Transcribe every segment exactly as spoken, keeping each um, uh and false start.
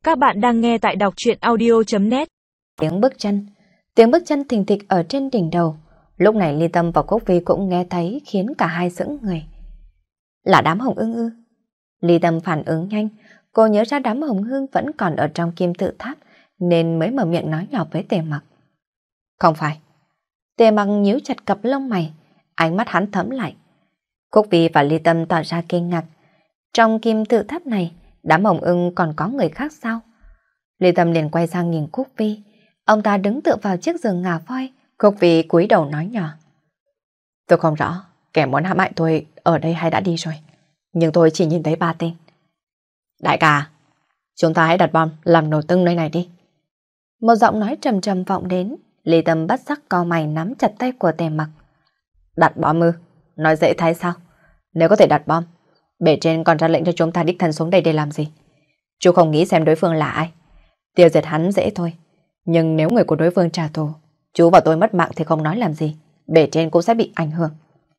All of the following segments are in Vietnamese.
Các bạn đang nghe tại đọc truyện audio chấm net. Tiếng bước chân, tiếng bước chân thình thịch ở trên đỉnh đầu. Lúc này Ly Tâm và Quốc Vi cũng nghe thấy khiến cả hai sững người. Là đám Hồng Ưng ư? Ly Tâm phản ứng nhanh, cô nhớ ra đám Hồng Ưng vẫn còn ở trong kim tự tháp nên mới mở miệng nói nhỏ với Tề Mặc. Không phải. Tề Mặc nhíu chặt cặp lông mày, ánh mắt hắn thẫm lại. Quốc Vi và Ly Tâm tỏ ra kinh ngạc. Trong kim tự tháp này, đám Hồng Ưng còn có người khác sao? Ly Tâm liền quay sang nhìn Quốc Vi. Ông ta đứng tựa vào chiếc giường ngà voi. Quốc Vi cúi đầu nói nhỏ. Tôi không rõ, kẻ muốn hãm hại tôi ở đây hay đã đi rồi. Nhưng tôi chỉ nhìn thấy ba tên. Đại ca, chúng ta hãy đặt bom làm nổ tung nơi này đi. Một giọng nói trầm trầm vọng đến. Ly Tâm bắt sắc cau mày nắm chặt tay của Tề Mặc. Đặt bom ư? Nói dễ thấy sao? Nếu có thể đặt bom, bề trên còn ra lệnh cho chúng ta đích thân xuống đây để làm gì? Chú không nghĩ xem đối phương là ai. Tiêu diệt hắn dễ thôi. Nhưng nếu người của đối phương trả thù, chú và tôi mất mạng thì không nói làm gì. Bề trên cũng sẽ bị ảnh hưởng.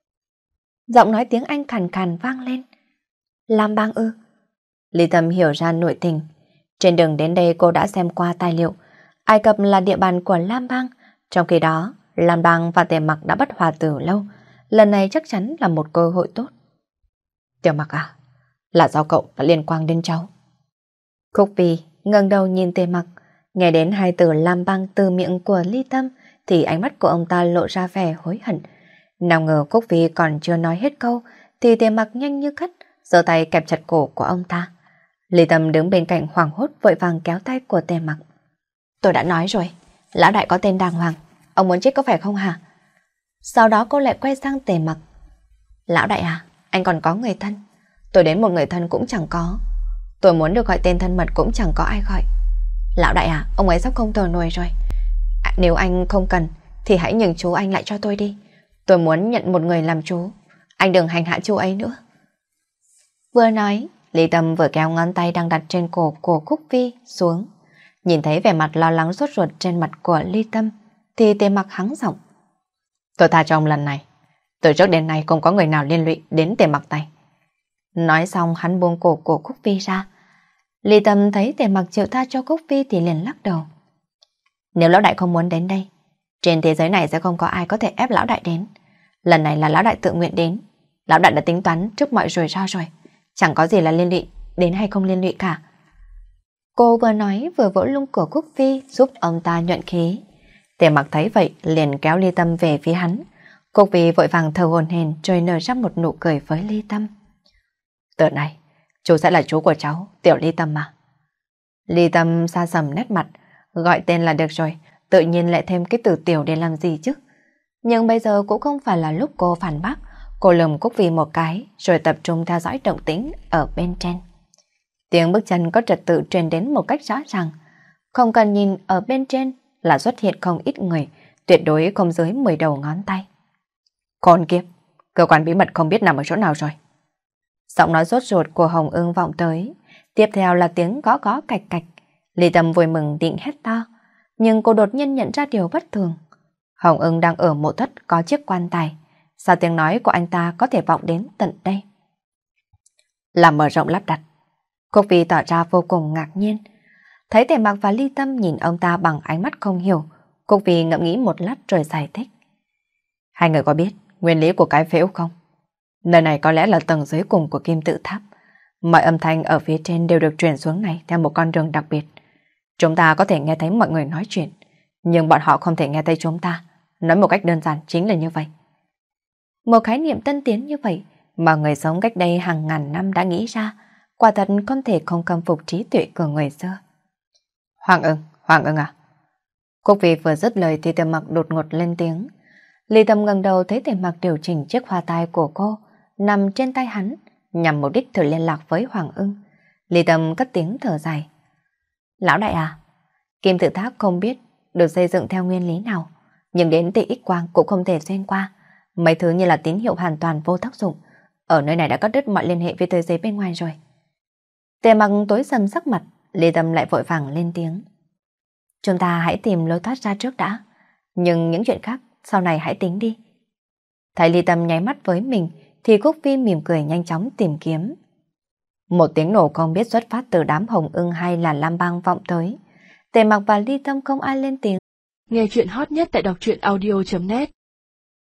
Giọng nói tiếng Anh khàn khàn vang lên. Lam Bang ư? Ly Tâm hiểu ra nội tình. Trên đường đến đây cô đã xem qua tài liệu. Ai Cập là địa bàn của Lam Bang. Trong khi đó, Lam Bang và Tề Mặc đã bất hòa từ lâu. Lần này chắc chắn là một cơ hội tốt. Tiểu Mặc à, là do cậu đã liên quan đến cháu. Cúc Vi ngẩng đầu nhìn Tề Mặc, nghe đến hai từ Lam Bang từ miệng của Ly Tâm thì ánh mắt của ông ta lộ ra vẻ hối hận. Nào ngờ Cúc Vi còn chưa nói hết câu thì Tề Mặc nhanh như cắt giơ tay kẹp chặt cổ của ông ta. Ly Tâm đứng bên cạnh hoảng hốt vội vàng kéo tay của Tề Mặc. Tôi đã nói rồi, lão đại có tên đàng hoàng, ông muốn chết có phải không hả? Sau đó cô lại quay sang Tề Mặc. Lão đại à, anh còn có người thân. Tôi đến một người thân cũng chẳng có. Tôi muốn được gọi tên thân mật cũng chẳng có ai gọi. Lão đại à, ông ấy sắp không thở nổi rồi. À, nếu anh không cần thì hãy nhường chú anh lại cho tôi đi. Tôi muốn nhận một người làm chú. Anh đừng hành hạ chú ấy nữa. Vừa nói, Ly Tâm vừa kéo ngón tay đang đặt trên cổ của Cúc Vi xuống. Nhìn thấy vẻ mặt lo lắng sốt ruột trên mặt của Ly Tâm thì Tề Mặc hắng giọng. Tôi tha cho ông lần này. Từ trước đến nay không có người nào liên lụy đến Tề Mặc tay. Nói xong hắn buông cổ của Cúc Vi ra. Ly Tâm thấy Tề Mặc chịu tha cho Cúc Vi thì liền lắc đầu. Nếu lão đại không muốn đến đây, trên thế giới này sẽ không có ai có thể ép lão đại đến. Lần này là lão đại tự nguyện đến. Lão đại đã tính toán trước mọi rủi ro rồi. Chẳng có gì là liên lụy đến hay không liên lụy cả. Cô vừa nói vừa vỗ lưng của Cúc Vi giúp ông ta nhuận khí. Tề Mặc thấy vậy liền kéo Ly Tâm về phía hắn. Cúc Vi vội vàng thở hổn hển rồi nở ra một nụ cười với Ly Tâm. Từ này, chú sẽ là chú của cháu, tiểu Ly Tâm mà. Ly Tâm xa sầm nét mặt, gọi tên là được rồi, tự nhiên lại thêm cái từ tiểu để làm gì chứ. Nhưng bây giờ cũng không phải là lúc cô phản bác, cô lườm Cúc Vi một cái rồi tập trung theo dõi động tĩnh ở bên trên. Tiếng bước chân có trật tự truyền đến một cách rõ ràng, không cần nhìn ở bên trên là xuất hiện không ít người, tuyệt đối không dưới mười đầu ngón tay. Con kiếp, cơ quan bí mật không biết nằm ở chỗ nào rồi. Giọng nói rốt ruột của Hồng Ưng vọng tới, tiếp theo là tiếng gõ gõ cạch cạch. Ly Tâm vui mừng định hét to, nhưng cô đột nhiên nhận ra điều bất thường. Hồng Ưng đang ở mộ thất có chiếc quan tài, sao tiếng nói của anh ta có thể vọng đến tận đây? Là mở rộng lắp đặt. Cúc Vi tỏ ra vô cùng ngạc nhiên. Thấy Tề Mặc và Ly Tâm nhìn ông ta bằng ánh mắt không hiểu, Cúc Vi ngẫm nghĩ một lát rồi giải thích. Hai người có biết nguyên lý của cái phễu không? Nơi này có lẽ là tầng dưới cùng của kim tự tháp. Mọi âm thanh ở phía trên đều được truyền xuống này theo một con đường đặc biệt. Chúng ta có thể nghe thấy mọi người nói chuyện, nhưng bọn họ không thể nghe thấy chúng ta. Nói một cách đơn giản chính là như vậy. Một khái niệm tân tiến như vậy mà người sống cách đây hàng ngàn năm đã nghĩ ra, quả thật không thể không khâm phục trí tuệ của người xưa. Hoàng Ưng, Hoàng Ưng à? Cúc Vi vừa dứt lời thì Tề Mặc đột ngột lên tiếng. Ly Tâm ngẩng đầu thấy Tề Mặc điều chỉnh chiếc hoa tai của cô nằm trên tay hắn nhằm mục đích thử liên lạc với Hoàng Ưng. Ly Tâm cất tiếng thở dài. Lão đại à, kim tự tháp không biết được xây dựng theo nguyên lý nào, nhưng đến tia X quang cũng không thể xuyên qua. Mấy thứ như là tín hiệu hoàn toàn vô tác dụng. Ở nơi này đã cắt đứt mọi liên hệ với thế giới bên ngoài rồi. Tề Mặc tối sầm sắc mặt, Ly Tâm lại vội vàng lên tiếng. Chúng ta hãy tìm lối thoát ra trước đã, nhưng những chuyện khác sau này hãy tính đi. Thấy Ly Tâm nháy mắt với mình thì Cúc Vi mỉm cười nhanh chóng tìm kiếm. Một tiếng nổ không biết xuất phát từ đám Hồng Ưng hay là Lam Bang vọng tới. Tề Mặc và Ly Tâm không ai lên tiếng. Nghe chuyện hot nhất tại đọc truyện audio chấm net